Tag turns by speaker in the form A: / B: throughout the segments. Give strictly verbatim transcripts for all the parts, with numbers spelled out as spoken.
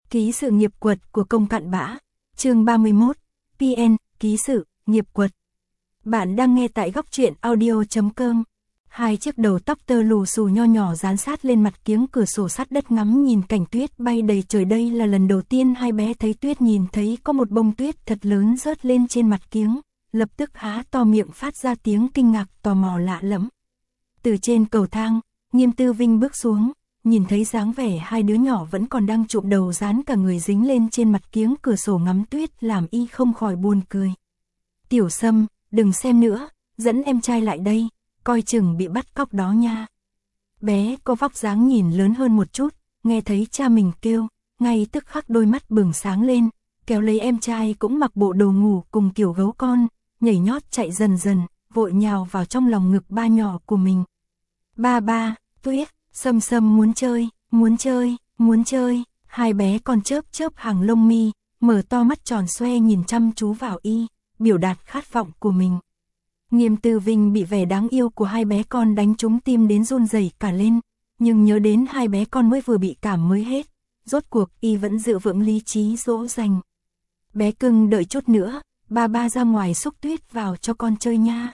A: Ký sự nghiệp quật của công cặn bã. Chương ba mươi mốt. pê en, ký sự, nghiệp quật. Bạn đang nghe tại góc truyện audio chấm com. Hai chiếc đầu tóc tơ lù xù nho nhỏ dán sát lên mặt kiếng cửa sổ sắt đất ngắm nhìn cảnh tuyết bay đầy trời. Đây là lần đầu tiên hai bé thấy tuyết, nhìn thấy có một bông tuyết thật lớn rớt lên trên mặt kiếng, lập tức há to miệng phát ra tiếng kinh ngạc tò mò lạ lẫm. Từ trên cầu thang, Nghiêm Tư Vinh bước xuống, nhìn thấy dáng vẻ hai đứa nhỏ vẫn còn đang chụp đầu dán cả người dính lên trên mặt kiếng cửa sổ ngắm tuyết, làm y không khỏi buồn cười. Tiểu Sâm, đừng xem nữa, dẫn em trai lại đây, coi chừng bị bắt cóc đó nha. Bé có vóc dáng nhìn lớn hơn một chút, nghe thấy cha mình kêu, ngay tức khắc đôi mắt bừng sáng lên, kéo lấy em trai cũng mặc bộ đồ ngủ cùng kiểu gấu con, nhảy nhót chạy dần dần, vội nhào vào trong lòng ngực ba nhỏ của mình. Ba ba, Tuyết, Sâm Sâm muốn chơi, muốn chơi, muốn chơi. Hai bé con chớp chớp hàng lông mi, mở to mắt tròn xoe nhìn chăm chú vào y, biểu đạt khát vọng của mình. Nghiêm Tư Vinh bị vẻ đáng yêu của hai bé con đánh trúng tim đến run rẩy cả lên, nhưng nhớ đến hai bé con mới vừa bị cảm mới hết, rốt cuộc y vẫn giữ vững lý trí dỗ dành. Bé cưng, đợi chút nữa, ba ba ra ngoài xúc tuyết vào cho con chơi nha.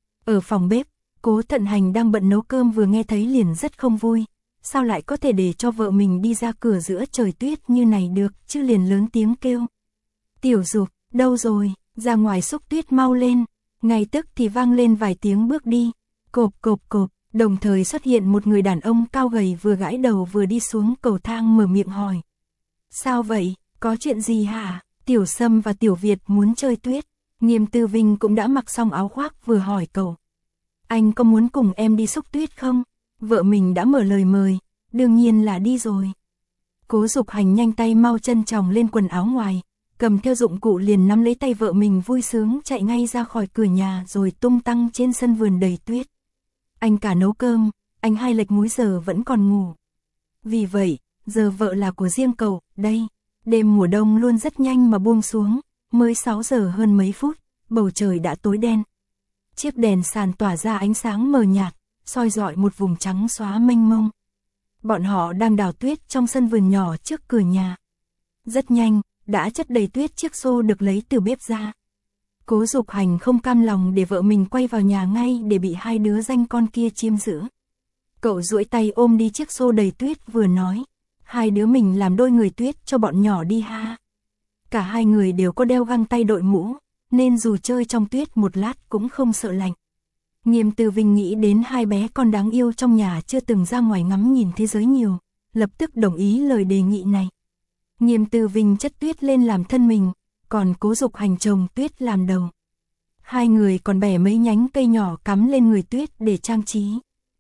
A: Ở phòng bếp, Cố Thận Hành đang bận nấu cơm vừa nghe thấy liền rất không vui. Sao lại có thể để cho vợ mình đi ra cửa giữa trời tuyết như này được, chứ liền lớn tiếng kêu. Tiểu Dục, đâu rồi, ra ngoài xúc tuyết mau lên. Ngay tức thì vang lên vài tiếng bước đi, cộp cộp cộp, đồng thời xuất hiện một người đàn ông cao gầy vừa gãi đầu vừa đi xuống cầu thang mở miệng hỏi. Sao vậy, có chuyện gì hả? Tiểu Sâm và Tiểu Việt muốn chơi tuyết. Nghiêm Tư Vinh cũng đã mặc xong áo khoác vừa hỏi cậu. Anh có muốn cùng em đi xúc tuyết không? Vợ mình đã mở lời mời, đương nhiên là đi rồi. Cố Dục Hành nhanh tay mau chân chòng lên quần áo ngoài, cầm theo dụng cụ liền nắm lấy tay vợ mình vui sướng chạy ngay ra khỏi cửa nhà rồi tung tăng trên sân vườn đầy tuyết. Anh cả nấu cơm, anh hai lệch múi giờ vẫn còn ngủ. Vì vậy, giờ vợ là của riêng cậu, đây. Đêm mùa đông luôn rất nhanh mà buông xuống, mới sáu giờ hơn mấy phút, bầu trời đã tối đen. Chiếc đèn sàn tỏa ra ánh sáng mờ nhạt, soi rọi một vùng trắng xóa mênh mông. Bọn họ đang đào tuyết trong sân vườn nhỏ trước cửa nhà. Rất nhanh, đã chất đầy tuyết chiếc xô được lấy từ bếp ra. Cố Dục Hành không cam lòng để vợ mình quay vào nhà ngay để bị hai đứa danh con kia chiêm giữ. Cậu duỗi tay ôm đi chiếc xô đầy tuyết vừa nói, hai đứa mình làm đôi người tuyết cho bọn nhỏ đi ha. Cả hai người đều có đeo găng tay đội mũ, nên dù chơi trong tuyết một lát cũng không sợ lạnh. Nghiêm Tư Vinh nghĩ đến hai bé con đáng yêu trong nhà chưa từng ra ngoài ngắm nhìn thế giới nhiều, lập tức đồng ý lời đề nghị này. Nghiêm Tư Vinh chất tuyết lên làm thân mình, còn Cố Dục Hành trồng tuyết làm đầu. Hai người còn bẻ mấy nhánh cây nhỏ cắm lên người tuyết để trang trí.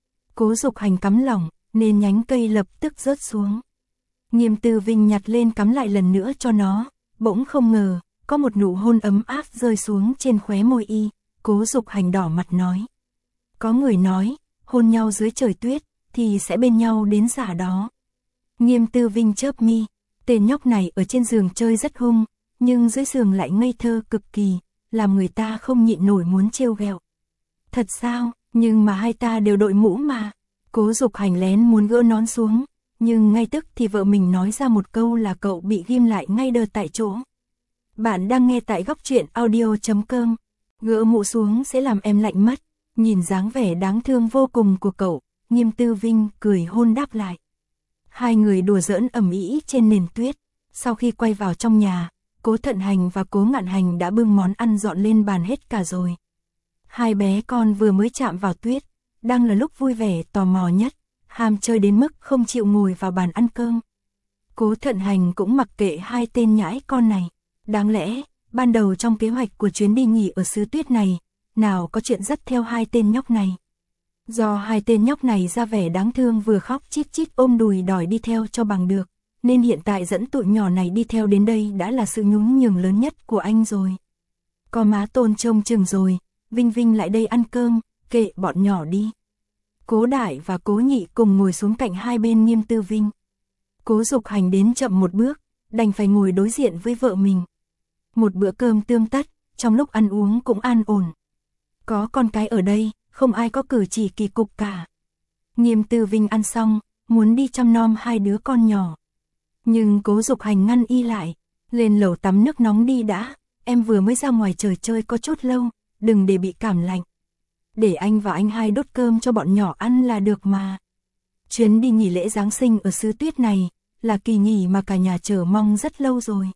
A: Cố Dục Hành cắm lỏng, nên nhánh cây lập tức rớt xuống. Nghiêm Tư Vinh nhặt lên cắm lại lần nữa cho nó, bỗng không ngờ, có một nụ hôn ấm áp rơi xuống trên khóe môi y. Cố Dục Hành đỏ mặt nói. Có người nói, hôn nhau dưới trời tuyết, thì sẽ bên nhau đến già đó. Nghiêm Tư Vinh chớp mi. Tên nhóc này ở trên giường chơi rất hung, nhưng dưới giường lại ngây thơ cực kỳ, làm người ta không nhịn nổi muốn trêu ghẹo. Thật sao, nhưng mà hai ta đều đội mũ mà. Cố Dục Hành lén muốn gỡ nón xuống, nhưng ngay tức thì vợ mình nói ra một câu là cậu bị ghim lại ngay đơ tại chỗ. Bạn đang nghe tại góc truyện audio chấm com. Gỡ mũ xuống sẽ làm em lạnh mất. Nhìn dáng vẻ đáng thương vô cùng của cậu, Nghiêm Tư Vinh cười hôn đáp lại. Hai người đùa giỡn ầm ĩ trên nền tuyết. Sau khi quay vào trong nhà, Cố Thận Hành và Cố Ngạn Hành đã bưng món ăn dọn lên bàn hết cả rồi. Hai bé con vừa mới chạm vào tuyết, đang là lúc vui vẻ tò mò nhất, ham chơi đến mức không chịu ngồi vào bàn ăn cơm. Cố Thận Hành cũng mặc kệ hai tên nhãi con này. Đáng lẽ, ban đầu trong kế hoạch của chuyến đi nghỉ ở xứ tuyết này, nào có chuyện dắt theo hai tên nhóc này. Do hai tên nhóc này ra vẻ đáng thương vừa khóc chít chít ôm đùi đòi đi theo cho bằng được, nên hiện tại dẫn tụi nhỏ này đi theo đến đây đã là sự nhún nhường lớn nhất của anh rồi. Có má Tôn trông chừng rồi, Vinh Vinh lại đây ăn cơm, kệ bọn nhỏ đi. Cố Đại và Cố Nhị cùng ngồi xuống cạnh hai bên Nghiêm Tư Vinh. Cố Dục Hành đến chậm một bước, đành phải ngồi đối diện với vợ mình. Một bữa cơm tươm tất, trong lúc ăn uống cũng an ổn. Có con cái ở đây, không ai có cử chỉ kỳ cục cả. Nghiêm Tư Vinh ăn xong, muốn đi chăm nom hai đứa con nhỏ. Nhưng Cố Dục Hành ngăn y lại, lên lầu tắm nước nóng đi đã, em vừa mới ra ngoài trời chơi có chút lâu, đừng để bị cảm lạnh. Để anh và anh hai đốt cơm cho bọn nhỏ ăn là được mà. Chuyến đi nghỉ lễ Giáng sinh ở xứ tuyết này, là kỳ nghỉ mà cả nhà chờ mong rất lâu rồi.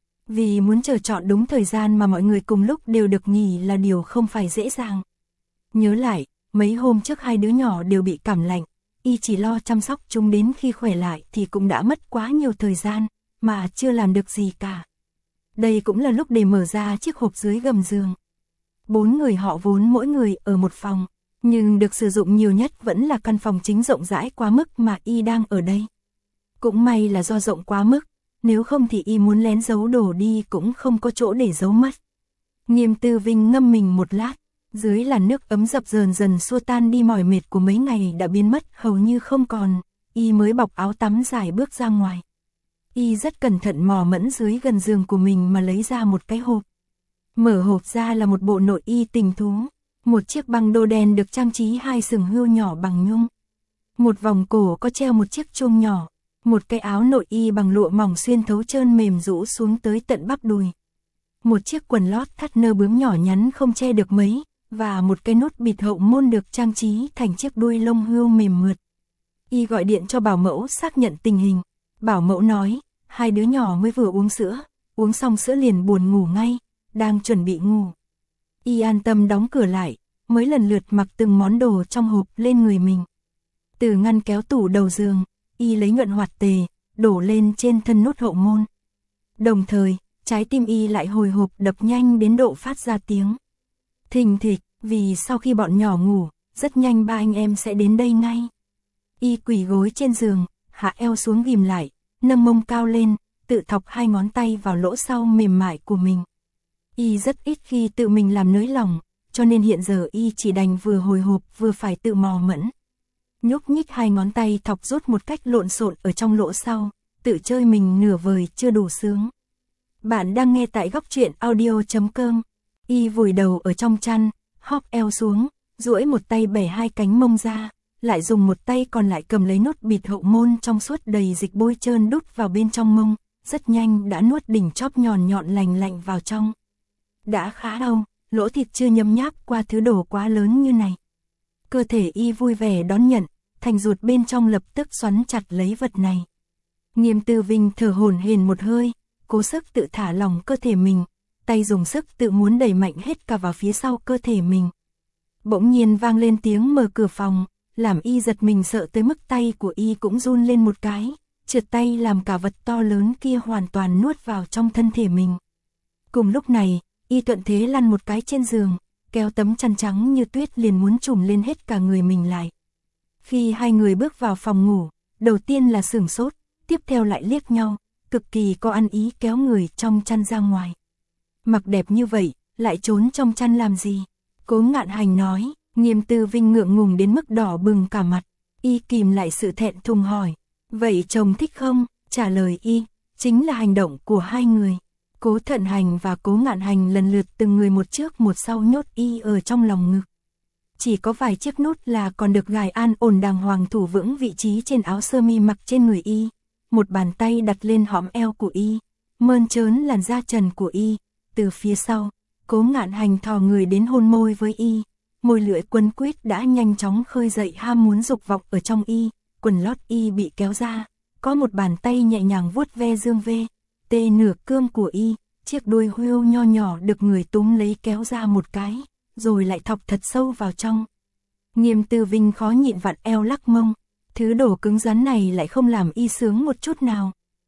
A: Vì muốn chờ chọn đúng thời gian mà mọi người cùng lúc đều được nghỉ là điều không phải dễ dàng. Nhớ lại, mấy hôm trước hai đứa nhỏ đều bị cảm lạnh, y chỉ lo chăm sóc chúng đến khi khỏe lại thì cũng đã mất quá nhiều thời gian, mà chưa làm được gì cả. Đây cũng là lúc để mở ra chiếc hộp dưới gầm giường. Bốn người họ vốn mỗi người ở một phòng, nhưng được sử dụng nhiều nhất vẫn là căn phòng chính rộng rãi quá mức mà y đang ở đây. Cũng may là do rộng quá mức, nếu không thì y muốn lén giấu đồ đi cũng không có chỗ để giấu mất. Nghiêm Tư Vinh ngâm mình một lát, dưới làn nước ấm dập dờn dần xua tan đi mỏi mệt của mấy ngày đã biến mất hầu như không còn, y mới bọc áo tắm dài bước ra ngoài. Y rất cẩn thận mò mẫm dưới gần giường của mình mà lấy ra một cái hộp. Mở hộp ra là một bộ nội y tình thú, một chiếc băng đô đen được trang trí hai sừng hươu nhỏ bằng nhung. Một vòng cổ có treo một chiếc chuông nhỏ, một cái áo nội y bằng lụa mỏng xuyên thấu trơn mềm rũ xuống tới tận bắp đùi. Một chiếc quần lót thắt nơ bướm nhỏ nhắn không che được mấy, và một cái nút bịt hậu môn được trang trí thành chiếc đuôi lông hươu mềm mượt. Y gọi điện cho bảo mẫu xác nhận tình hình. Bảo mẫu nói, hai đứa nhỏ mới vừa uống sữa, uống xong sữa liền buồn ngủ ngay, đang chuẩn bị ngủ. Y an tâm đóng cửa lại, mới lần lượt mặc từng món đồ trong hộp lên người mình. Từ ngăn kéo tủ đầu giường, y lấy nhuận hoạt tề, đổ lên trên thân nút hậu môn. Đồng thời, trái tim y lại hồi hộp đập nhanh đến độ phát ra tiếng thình thịch, vì sau khi bọn nhỏ ngủ, rất nhanh ba anh em sẽ đến đây ngay. Y quỳ gối trên giường, hạ eo xuống ghim lại, nâng mông cao lên, tự thọc hai ngón tay vào lỗ sau mềm mại của mình. Y rất ít khi tự mình làm nới lòng, cho nên hiện giờ y chỉ đành vừa hồi hộp vừa phải tự mò mẫm. Nhúc nhích hai ngón tay thọc rút một cách lộn xộn ở trong lỗ sau, tự chơi mình nửa vời chưa đủ sướng. Bạn đang nghe tại góc truyện audio chấm com. Y vùi đầu ở trong chăn, hóp eo xuống, duỗi một tay bẻ hai cánh mông ra, lại dùng một tay còn lại cầm lấy nút bịt hậu môn trong suốt đầy dịch bôi trơn đút vào bên trong mông, rất nhanh đã nuốt đỉnh chóp nhọn nhọn lành lạnh vào trong. Đã khá lâu, lỗ thịt chưa nhấm nháp qua thứ đồ quá lớn như này. Cơ thể y vui vẻ đón nhận, thành ruột bên trong lập tức xoắn chặt lấy vật này. Nghiêm Tư Vinh thở hổn hển một hơi, cố sức tự thả lỏng cơ thể mình, tay dùng sức tự muốn đẩy mạnh hết cả vào phía sau cơ thể mình. Bỗng nhiên vang lên tiếng mở cửa phòng, làm y giật mình sợ tới mức tay của y cũng run lên một cái, trượt tay làm cả vật to lớn kia hoàn toàn nuốt vào trong thân thể mình. Cùng lúc này, y thuận thế lăn một cái trên giường, kéo tấm chăn trắng như tuyết liền muốn trùm lên hết cả người mình lại. Khi hai người bước vào phòng ngủ, đầu tiên là sửng sốt, tiếp theo lại liếc nhau, cực kỳ có ăn ý kéo người trong chăn ra ngoài. Mặc đẹp như vậy, lại trốn trong chăn làm gì? Cố Ngạn Hành nói. Nghiêm Tư Vinh ngượng ngùng đến mức đỏ bừng cả mặt, y kìm lại sự thẹn thùng hỏi, vậy chồng thích không? Trả lời y, chính là hành động của hai người. Cố Thận Hành và Cố Ngạn Hành lần lượt từng người một trước một sau nhốt y ở trong lòng ngực. Chỉ có vài chiếc nút là còn được gài an ổn đàng hoàng thủ vững vị trí trên áo sơ mi mặc trên người y, một bàn tay đặt lên hõm eo của y, mơn trớn làn da trần của y, từ phía sau, Cố Ngạn Hành thò người đến hôn môi với y. Môi lưỡi quấn quýt đã nhanh chóng khơi dậy ham muốn dục vọng ở trong y, quần lót y bị kéo ra, có một bàn tay nhẹ nhàng vuốt ve dương vê, tê nửa cương của y, chiếc đuôi hươu nho nhỏ được người túm lấy kéo ra một cái, rồi lại thọc thật sâu vào trong. Nghiêm Tư Vinh khó nhịn vặn eo lắc mông, thứ đồ cứng rắn này lại không làm y sướng một chút nào.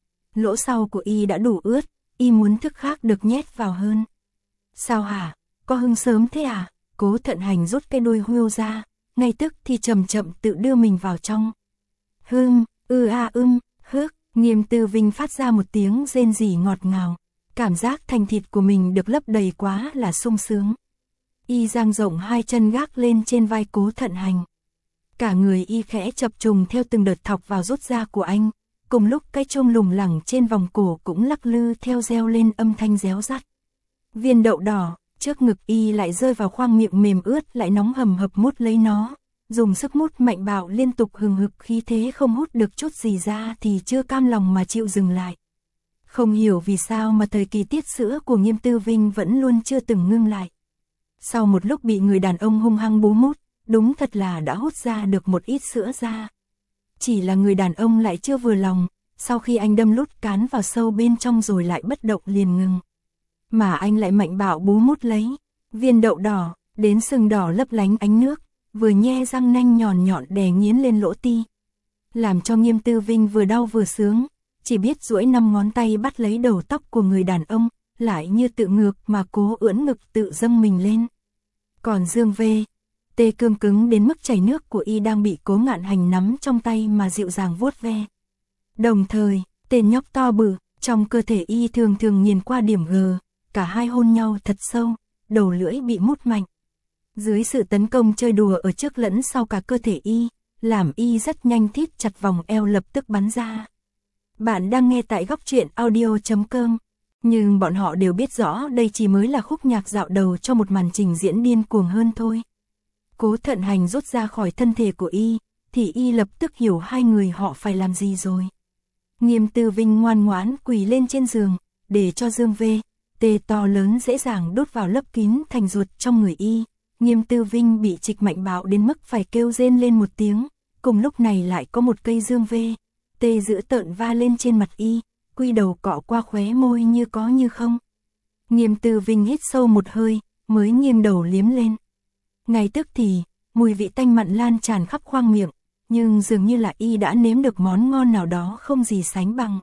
A: Lỗ sau của y đã đủ ướt, y muốn thức khác được nhét vào hơn. Sao hả, có hưng sớm thế à? Cố Thận Hành rút cái đuôi hươu ra, ngay tức thì chậm chậm tự đưa mình vào trong. Hưng, ư a ưm, hước, Nghiêm Tư Vinh phát ra một tiếng rên rỉ ngọt ngào, cảm giác thành thịt của mình được lấp đầy quá là sung sướng. Y dang rộng hai chân gác lên trên vai Cố Thận Hành. Cả người y khẽ chập trùng theo từng đợt thọc vào rút ra của anh, cùng lúc cái chuông lủng lẳng trên vòng cổ cũng lắc lư theo reo lên âm thanh réo rắt. Viên đậu đỏ trước ngực y lại rơi vào khoang miệng mềm ướt lại nóng hầm hập mút lấy nó, dùng sức mút mạnh bạo liên tục hừng hực, khí thế không hút được chút gì ra thì chưa cam lòng mà chịu dừng lại. Không hiểu vì sao mà thời kỳ tiết sữa của Nghiêm Tư Vinh vẫn luôn chưa từng ngưng lại. Sau một lúc bị người đàn ông hung hăng bú mút, đúng thật là đã hút ra được một ít sữa ra. Chỉ là người đàn ông lại chưa vừa lòng, sau khi anh đâm lút cán vào sâu bên trong rồi lại bất động liền ngừng. Mà anh lại mạnh bạo bú mút lấy viên đậu đỏ, đến sừng đỏ lấp lánh ánh nước, vừa nhe răng nanh nhọn nhọn đè nghiến lên lỗ ti. Làm cho Nghiêm Tư Vinh vừa đau vừa sướng, chỉ biết duỗi năm ngón tay bắt lấy đầu tóc của người đàn ông, lại như tự ngược mà cố ưỡn ngực tự dâng mình lên. Còn Dương V, tê cương cứng đến mức chảy nước của y đang bị Cố Ngạn Hành nắm trong tay mà dịu dàng vuốt ve. Đồng thời, tên nhóc to bự, trong cơ thể y thường thường nhìn qua điểm G, cả hai hôn nhau thật sâu, đầu lưỡi bị mút mạnh. Dưới sự tấn công chơi đùa ở trước lẫn sau cả cơ thể y, làm y rất nhanh thít chặt vòng eo lập tức bắn ra. Bạn đang nghe tại góc truyện audio chấm com, nhưng bọn họ đều biết rõ đây chỉ mới là khúc nhạc dạo đầu cho một màn trình diễn điên cuồng hơn thôi. Cố Thận Hành rút ra khỏi thân thể của y, thì y lập tức hiểu hai người họ phải làm gì rồi. Nghiêm Tư Vinh ngoan ngoãn quỳ lên trên giường, để cho Dương V, tê to lớn dễ dàng đốt vào lấp kín thành ruột trong người y. Nghiêm Tư Vinh bị trịch mạnh bạo đến mức phải kêu rên lên một tiếng, cùng lúc này lại có một cây Dương V, tê giữ tợn va lên trên mặt y, quy đầu cọ qua khóe môi như có như không. Nghiêm Tư Vinh hít sâu một hơi, mới nghiêng đầu liếm lên. Ngay tức thì, mùi vị tanh mặn lan tràn khắp khoang miệng, nhưng dường như là y đã nếm được món ngon nào đó không gì sánh bằng.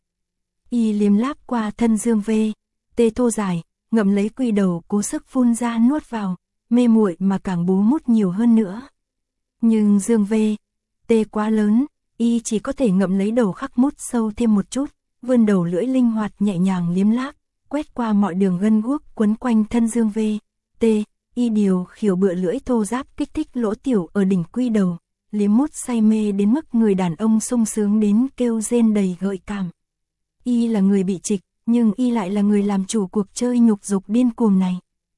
A: Y liếm láp qua thân Dương V, tê thô dài, ngậm lấy quy đầu cố sức phun ra nuốt vào, mê muội mà càng bú mút nhiều hơn nữa. Nhưng Dương V, tê quá lớn, y chỉ có thể ngậm lấy đầu khắc mút sâu thêm một chút, vươn đầu lưỡi linh hoạt nhẹ nhàng liếm láp, quét qua mọi đường gân guốc quấn quanh thân Dương V, tê, y điều khỉu bựa lưỡi thô ráp kích thích lỗ tiểu ở đỉnh quy đầu, liếm mút say mê đến mức người đàn ông sung sướng đến kêu rên đầy gợi cảm. Y là người bị trịch, nhưng y lại là người làm chủ cuộc chơi nhục dục điên cuồng này.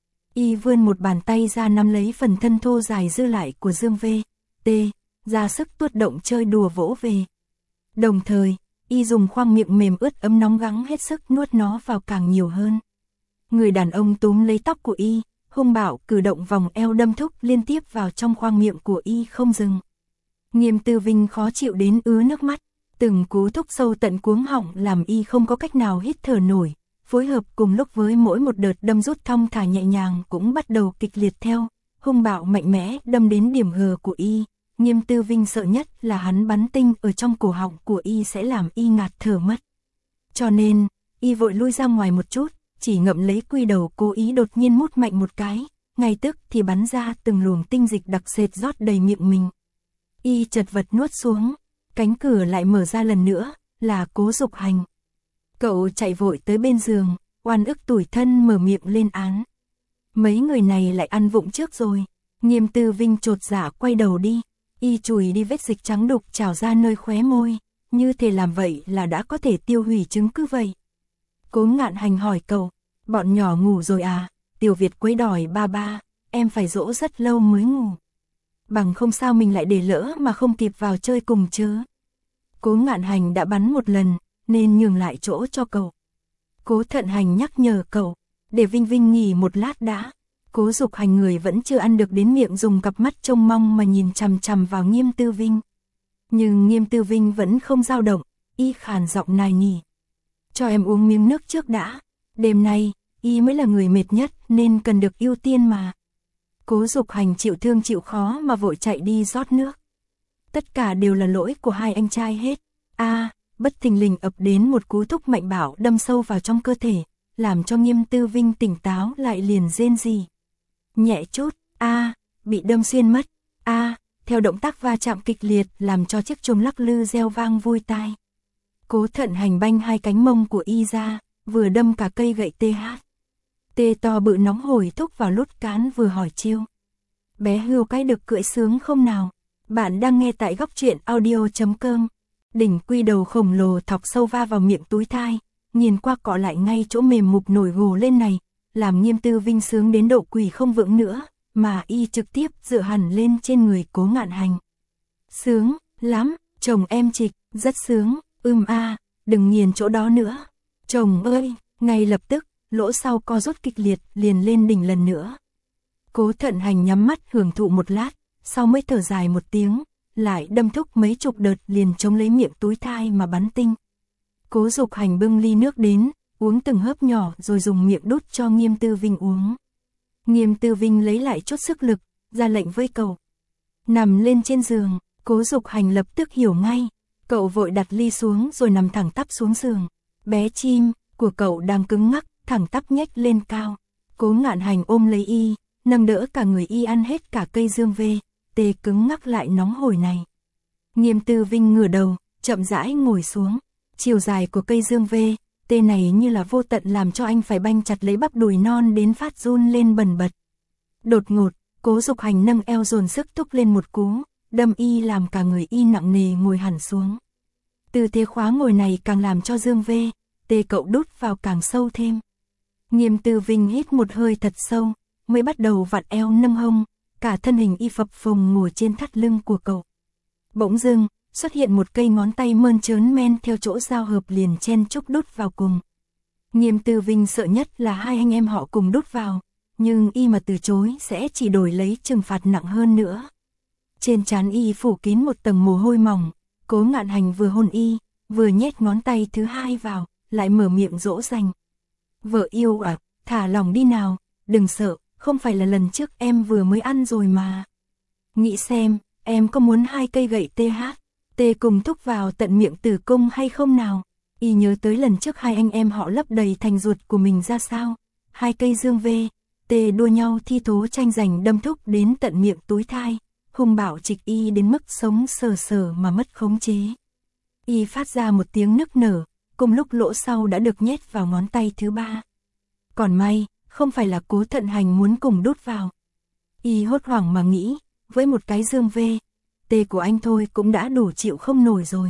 A: Y vươn một bàn tay ra nắm lấy phần thân thô dài dư lại của Dương V, T, ra sức tuốt động chơi đùa vỗ về. Đồng thời, y dùng khoang miệng mềm ướt ấm nóng gắng hết sức nuốt nó vào càng nhiều hơn. Người đàn ông túm lấy tóc của y, hung bạo cử động vòng eo đâm thúc liên tiếp vào trong khoang miệng của y không dừng. Nghiêm Tư Vinh khó chịu đến ứa nước mắt, từng cú thúc sâu tận cuống họng làm y không có cách nào hít thở nổi, phối hợp cùng lúc với mỗi một đợt đâm rút thong thả nhẹ nhàng cũng bắt đầu kịch liệt theo, hung bạo mạnh mẽ đâm đến điểm G của y. Nghiêm Tư Vinh sợ nhất là hắn bắn tinh ở trong cổ họng của y sẽ làm y ngạt thở mất. Cho nên, y vội lui ra ngoài một chút, chỉ ngậm lấy quy đầu cố ý đột nhiên mút mạnh một cái, ngay tức thì bắn ra từng luồng tinh dịch đặc sệt rót đầy miệng mình. Y chật vật nuốt xuống, cánh cửa lại mở ra lần nữa, là Cố Dục Hành. Cậu chạy vội tới bên giường, oan ức tủi thân mở miệng lên án. Mấy người này lại ăn vụng trước rồi. Nghiêm Tư Vinh chột dạ quay đầu đi, y chùi đi vết dịch trắng đục trào ra nơi khóe môi, như thể làm vậy là đã có thể tiêu hủy chứng cứ vậy. Cố Ngạn Hành hỏi cậu, bọn nhỏ ngủ rồi à? Tiểu Việt quấy đòi ba ba, em phải dỗ rất lâu mới ngủ. Bằng không sao mình lại để lỡ mà không kịp vào chơi cùng chứ. Cố Ngạn Hành đã bắn một lần, nên nhường lại chỗ cho cậu. Cố Thận Hành nhắc nhở cậu, để Vinh Vinh nghỉ một lát đã. Cố Dục Hành người vẫn chưa ăn được đến miệng dùng cặp mắt trông mong mà nhìn chằm chằm vào Nghiêm Tư Vinh. Nhưng Nghiêm Tư Vinh vẫn không dao động, y khàn giọng nài nỉ. Cho em uống miếng nước trước đã, đêm nay, y mới là người mệt nhất nên cần được ưu tiên mà. Cố Dục Hành chịu thương chịu khó mà vội chạy đi rót nước. Tất cả đều là lỗi của hai anh trai hết. A, à, bất thình lình ập đến một cú thúc mạnh bạo đâm sâu vào trong cơ thể, làm cho Nghiêm Tư Vinh tỉnh táo lại liền rên rỉ. Nhẹ chút, a, à, bị đâm xuyên mất, a, à, theo động tác va chạm kịch liệt làm cho chiếc chuông lắc lư reo vang vui tai. Cố Thận Hành banh hai cánh mông của y ra, vừa đâm cả cây gậy tê hát. Tê to bự nóng hổi thúc vào lút cán vừa hỏi chiêu. Bé hươu cái được cưỡi sướng không nào? Bạn đang nghe tại góc truyện audio chấm com. Đỉnh quy đầu khổng lồ thọc sâu va vào miệng túi thai, nhìn qua cọ lại ngay chỗ mềm mục nổi gồ lên này, làm Nghiêm Tư Vinh sướng đến độ quỳ không vững nữa, mà y trực tiếp dựa hẳn lên trên người Cố Ngạn Hành. Sướng, lắm, chồng em Trịch, rất sướng, ưm a, đừng nghiền chỗ đó nữa. Chồng ơi, ngay lập tức, lỗ sau co rút kịch liệt liền lên đỉnh lần nữa. Cố Thận Hành nhắm mắt hưởng thụ một lát, sau mới thở dài một tiếng, lại đâm thúc mấy chục đợt liền chống lấy miệng túi thai mà bắn tinh. Cố Dục Hành bưng ly nước đến, uống từng hớp nhỏ rồi dùng miệng đút cho Nghiêm Tư Vinh uống. Nghiêm Tư Vinh lấy lại chút sức lực, ra lệnh với cậu. Nằm lên trên giường, Cố Dục Hành lập tức hiểu ngay, cậu vội đặt ly xuống rồi nằm thẳng tắp xuống giường. Bé chim của cậu đang cứng ngắc, thẳng tắp nhếch lên cao. Cố Ngạn Hành ôm lấy y, nâng đỡ cả người y ăn hết cả cây dương vê, tê cứng ngắc lại nóng hổi này. Nghiêm Tư Vinh ngửa đầu, chậm rãi ngồi xuống. Chiều dài của cây dương vê, tê này như là vô tận làm cho anh phải banh chặt lấy bắp đùi non đến phát run lên bần bật. Đột ngột, Cố Dục Hành nâng eo dồn sức thúc lên một cú, đâm y làm cả người y nặng nề ngồi hẳn xuống. Tư thế khóa ngồi này càng làm cho dương vê, tê cậu đút vào càng sâu thêm. Nghiêm Tư Vinh hít một hơi thật sâu, mới bắt đầu vặn eo nâng hông, cả thân hình y phập phồng ngồi trên thắt lưng của cậu. Bỗng dưng, xuất hiện một cây ngón tay mơn trớn men theo chỗ giao hợp liền chen chúc đút vào cùng. Nghiêm Tư Vinh sợ nhất là hai anh em họ cùng đút vào, nhưng y mà từ chối sẽ chỉ đổi lấy trừng phạt nặng hơn nữa. Trên trán y phủ kín một tầng mồ hôi mỏng, Cố Ngạn Hành vừa hôn y, vừa nhét ngón tay thứ hai vào, lại mở miệng dỗ dành. Vợ yêu à, thả lòng đi nào, đừng sợ, không phải là lần trước em vừa mới ăn rồi mà. Nghĩ xem, em có muốn hai cây gậy tê hát, tê cùng thúc vào tận miệng tử cung hay không nào? Y nhớ tới lần trước hai anh em họ lấp đầy thành ruột của mình ra sao, hai cây dương vê, tê đua nhau thi thố tranh giành đâm thúc đến tận miệng túi thai, hung bạo Trịch y đến mức sống sờ sờ mà mất khống chế. Y phát ra một tiếng nức nở, cùng lúc lỗ sau đã được nhét vào ngón tay thứ ba. Còn may, không phải là Cố Thận Hành muốn cùng đút vào. Y hốt hoảng mà nghĩ, với một cái dương vê, tê của anh thôi cũng đã đủ chịu không nổi rồi.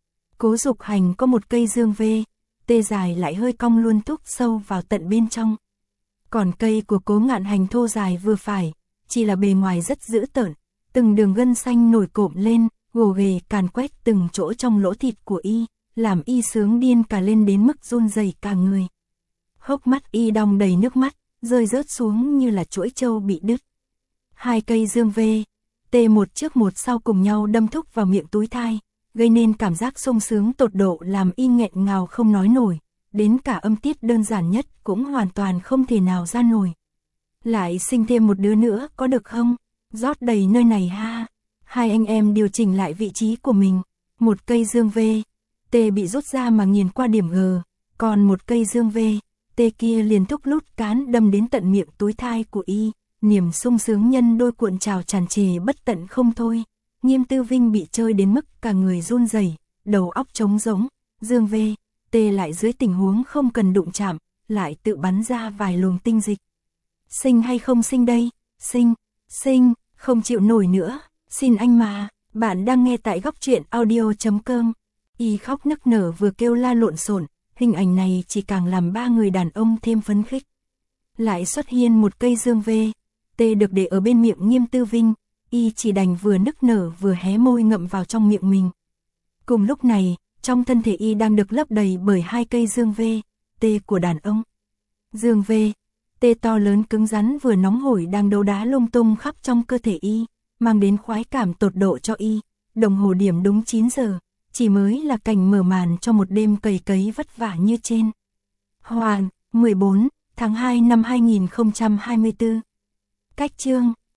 A: Cố Dục Hành có một cây dương vê, tê dài lại hơi cong luôn thúc sâu vào tận bên trong. Còn cây của Cố Ngạn Hành thô dài vừa phải, chỉ là bề ngoài rất dữ tợn, từng đường gân xanh nổi cộm lên, gồ ghề càn quét từng chỗ trong lỗ thịt của y, làm y sướng điên cả lên đến mức run rẩy cả người. Hốc mắt y đong đầy nước mắt, rơi rớt xuống như là chuỗi trâu bị đứt. Hai cây dương vê, tê một trước một sau cùng nhau đâm thúc vào miệng túi thai, gây nên cảm giác sung sướng tột độ làm y nghẹn ngào không nói nổi, đến cả âm tiết đơn giản nhất cũng hoàn toàn không thể nào ra nổi. Lại sinh thêm một đứa nữa có được không? Rót đầy nơi này ha. Hai anh em điều chỉnh lại vị trí của mình. Một cây dương vê, tê bị rút ra mà nghiền qua điểm G, còn một cây dương vê, tê kia liền thúc lút cán đâm đến tận miệng túi thai của y, niềm sung sướng nhân đôi cuộn trào tràn trề bất tận không thôi. Nghiêm Tư Vinh bị chơi đến mức cả người run rẩy, đầu óc trống rỗng, dương vê, tê lại dưới tình huống không cần đụng chạm, lại tự bắn ra vài luồng tinh dịch. Sinh hay không sinh đây? Sinh, sinh, không chịu nổi nữa, xin anh mà. Bạn đang nghe tại góc truyện audio chấm com. Y khóc nức nở vừa kêu la lộn xộn, hình ảnh này chỉ càng làm ba người đàn ông thêm phấn khích. Lại xuất hiện một cây dương vê, tê được để ở bên miệng Nghiêm Tư Vinh, y chỉ đành vừa nức nở vừa hé môi ngậm vào trong miệng mình. Cùng lúc này, trong thân thể y đang được lấp đầy bởi hai cây dương vê, tê của đàn ông. Dương vê, tê to lớn cứng rắn vừa nóng hổi đang đấu đá lung tung khắp trong cơ thể y, mang đến khoái cảm tột độ cho y. Đồng hồ điểm đúng chín giờ, chỉ mới là cảnh mở màn cho một đêm cày cấy vất vả như trên. Hoàn, mười bốn tháng hai năm hai nghìn không trăm hai mươi tư. Cách chương